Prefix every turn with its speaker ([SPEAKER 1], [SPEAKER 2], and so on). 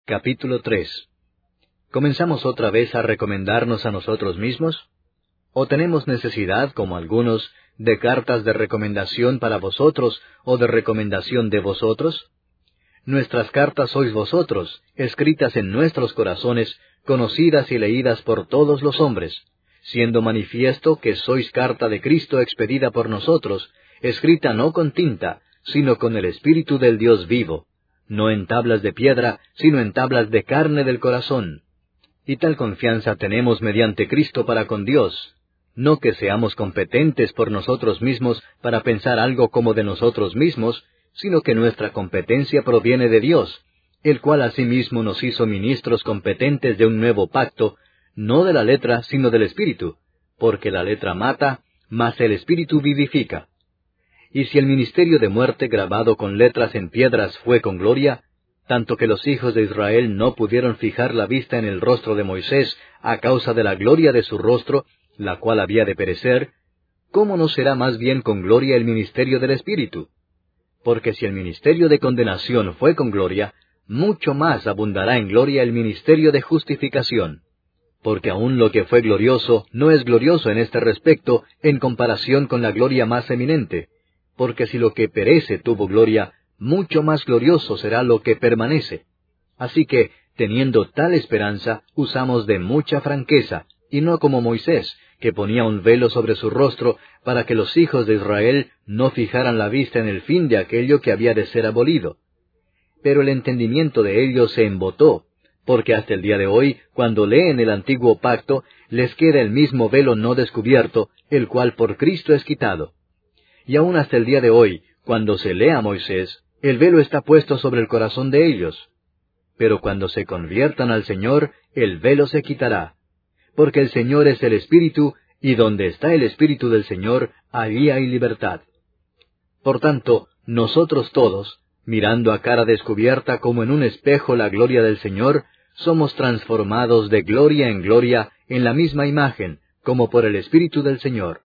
[SPEAKER 1] Capítulo 3. ¿Comenzamos otra vez a recomendarnos a nosotros mismos? ¿O tenemos necesidad, como algunos, de cartas de recomendación para vosotros o de recomendación de vosotros? Nuestras cartas sois vosotros, escritas en nuestros corazones, conocidas y leídas por todos los hombres, siendo manifiesto que sois carta de Cristo expedida por nosotros, escrita no con tinta, sino con el Espíritu del Dios vivo, no en tablas de piedra, sino en tablas de carne del corazón. Y tal confianza tenemos mediante Cristo para con Dios, no que seamos competentes por nosotros mismos para pensar algo como de nosotros mismos, sino que nuestra competencia proviene de Dios, el cual asimismo nos hizo ministros competentes de un nuevo pacto, no de la letra, sino del Espíritu, porque la letra mata, mas el Espíritu vivifica. Y si el ministerio de muerte grabado con letras en piedras fue con gloria, tanto que los hijos de Israel no pudieron fijar la vista en el rostro de Moisés a causa de la gloria de su rostro, la cual había de perecer, ¿cómo no será más bien con gloria el ministerio del Espíritu? Porque si el ministerio de condenación fue con gloria, mucho más abundará en gloria el ministerio de justificación. Porque aun lo que fue glorioso no es glorioso en este respecto en comparación con la gloria más eminente, porque si lo que perece tuvo gloria, mucho más glorioso será lo que permanece. Así que, teniendo tal esperanza, usamos de mucha franqueza, y no como Moisés, que ponía un velo sobre su rostro, para que los hijos de Israel no fijaran la vista en el fin de aquello que había de ser abolido. Pero el entendimiento de ellos se embotó, porque hasta el día de hoy, cuando leen el antiguo pacto, les queda el mismo velo no descubierto, el cual por Cristo es quitado. Y aún hasta el día de hoy, cuando se lee a Moisés, el velo está puesto sobre el corazón de ellos. Pero cuando se conviertan al Señor, el velo se quitará. Porque el Señor es el Espíritu, y donde está el Espíritu del Señor, allí hay libertad. Por tanto, nosotros todos, mirando a cara descubierta como en un espejo la gloria del Señor, somos transformados de gloria en gloria en la misma imagen, como por el Espíritu del Señor.